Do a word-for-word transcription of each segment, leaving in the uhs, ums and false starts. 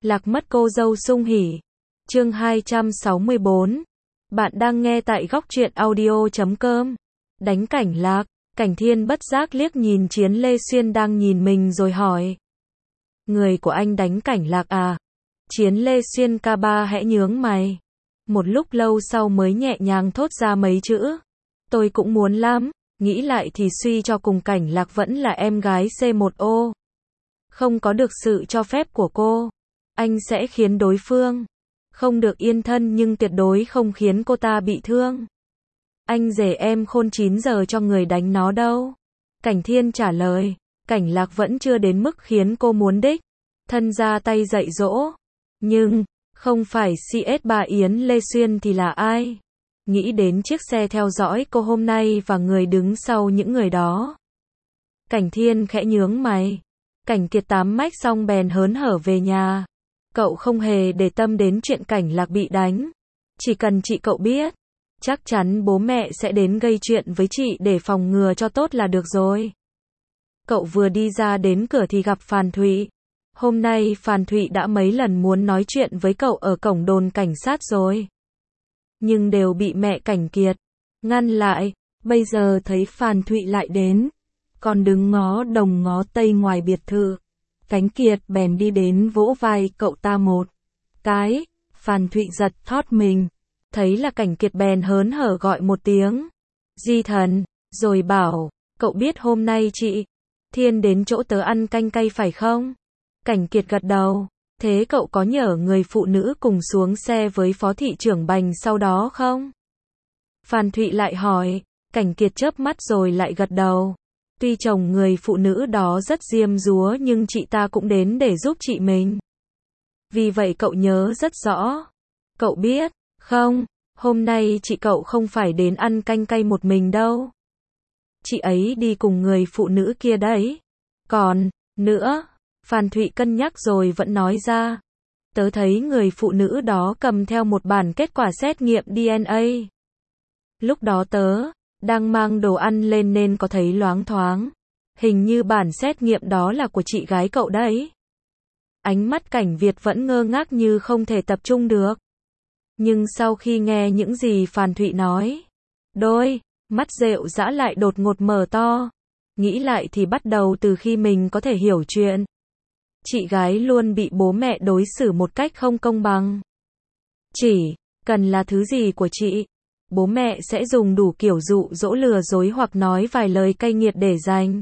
Lạc mất cô dâu sung hỉ. Chương hai trăm sáu mươi bốn. Bạn đang nghe tại góc truyện audio chấm com. Đánh Cảnh Lạc. Cảnh Thiên bất giác liếc nhìn Chiến Lê Xuyên đang nhìn mình rồi hỏi. Người của anh đánh Cảnh Lạc à? Chiến Lê Xuyên ca ba hẽ nhướng mày. Một lúc lâu sau mới nhẹ nhàng thốt ra mấy chữ. Tôi cũng muốn lắm, nghĩ lại thì suy cho cùng Cảnh Lạc vẫn là em gái C một O. Không có được sự cho phép của cô, anh sẽ khiến đối phương không được yên thân nhưng tuyệt đối không khiến cô ta bị thương. Anh rể em khôn chín giờ cho người đánh nó đâu. Cảnh Thiên trả lời, Cảnh Lạc vẫn chưa đến mức khiến cô muốn đích thân ra tay dạy dỗ. Nhưng, không phải xê ét ba Yến Lê Xuyên thì là ai? Nghĩ đến chiếc xe theo dõi cô hôm nay và người đứng sau những người đó. Cảnh Thiên khẽ nhướng mày. Cảnh Kiệt tám mách xong bèn hớn hở về nhà. Cậu không hề để tâm đến chuyện Cảnh Lạc bị đánh. Chỉ cần chị cậu biết, chắc chắn bố mẹ sẽ đến gây chuyện với chị để phòng ngừa cho tốt là được rồi. Cậu vừa đi ra đến cửa thì gặp Phàn Thụy. Hôm nay Phàn Thụy đã mấy lần muốn nói chuyện với cậu ở cổng đồn cảnh sát rồi, nhưng đều bị mẹ Cảnh Kiệt ngăn lại. Bây giờ thấy Phàn Thụy lại đến, còn đứng ngó đông ngó tây ngoài biệt thự. Cảnh Kiệt bèn đi đến vỗ vai cậu ta một cái. Phàn Thụy giật thót mình, thấy là Cảnh Kiệt bèn hớn hở gọi một tiếng Di Thần, rồi bảo, cậu biết hôm nay chị Thiên đến chỗ tớ ăn canh cay phải không? Cảnh Kiệt gật đầu. Thế cậu có nhờ người phụ nữ cùng xuống xe với phó thị trưởng Bành sau đó không? Phàn Thụy lại hỏi. Cảnh Kiệt chớp mắt rồi lại gật đầu. Tuy chồng người phụ nữ đó rất diêm dúa nhưng chị ta cũng đến để giúp chị mình. Vì vậy cậu nhớ rất rõ. Cậu biết, không, hôm nay chị cậu không phải đến ăn canh cay một mình đâu. Chị ấy đi cùng người phụ nữ kia đấy. Còn, nữa, Phàn Thụy cân nhắc rồi vẫn nói ra. Tớ thấy người phụ nữ đó cầm theo một bản kết quả xét nghiệm đê en a. Lúc đó tớ đang mang đồ ăn lên nên có thấy loáng thoáng. Hình như bản xét nghiệm đó là của chị gái cậu đấy. Ánh mắt Cảnh Việt vẫn ngơ ngác như không thể tập trung được. Nhưng sau khi nghe những gì Phàn Thụy nói, đôi mắt rệu rã lại đột ngột mở to. Nghĩ lại thì bắt đầu từ khi mình có thể hiểu chuyện, chị gái luôn bị bố mẹ đối xử một cách không công bằng. Chỉ cần là thứ gì của chị, bố mẹ sẽ dùng đủ kiểu dụ dỗ lừa dối hoặc nói vài lời cay nghiệt để giành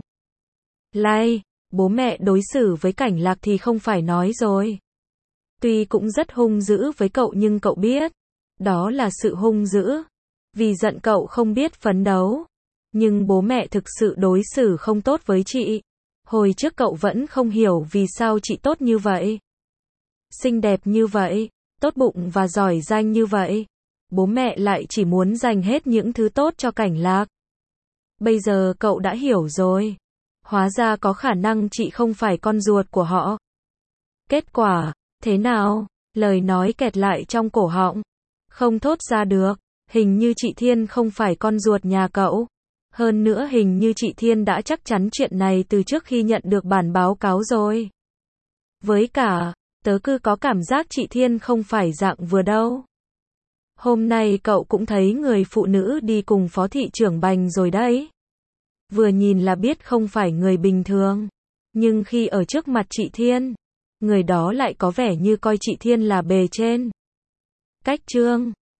like. Bố mẹ đối xử với Cảnh Lạc thì không phải nói rồi. Tuy cũng rất hung dữ với cậu nhưng cậu biết, đó là sự hung dữ vì giận cậu không biết phấn đấu. Nhưng bố mẹ thực sự đối xử không tốt với chị. Hồi trước cậu vẫn không hiểu vì sao chị tốt như vậy, xinh đẹp như vậy, tốt bụng và giỏi giang như vậy. Bố mẹ lại chỉ muốn dành hết những thứ tốt cho Cảnh Lạc. Bây giờ cậu đã hiểu rồi. Hóa ra có khả năng chị không phải con ruột của họ. Kết quả, thế nào? Lời nói kẹt lại trong cổ họng, không thốt ra được. Hình như chị Thiên không phải con ruột nhà cậu. Hơn nữa hình như chị Thiên đã chắc chắn chuyện này từ trước khi nhận được bản báo cáo rồi. Với cả, tớ cứ có cảm giác chị Thiên không phải dạng vừa đâu. Hôm nay cậu cũng thấy người phụ nữ đi cùng phó thị trưởng Bành rồi đấy. Vừa nhìn là biết không phải người bình thường. Nhưng khi ở trước mặt chị Thiên, người đó lại có vẻ như coi chị Thiên là bề trên. Cách chương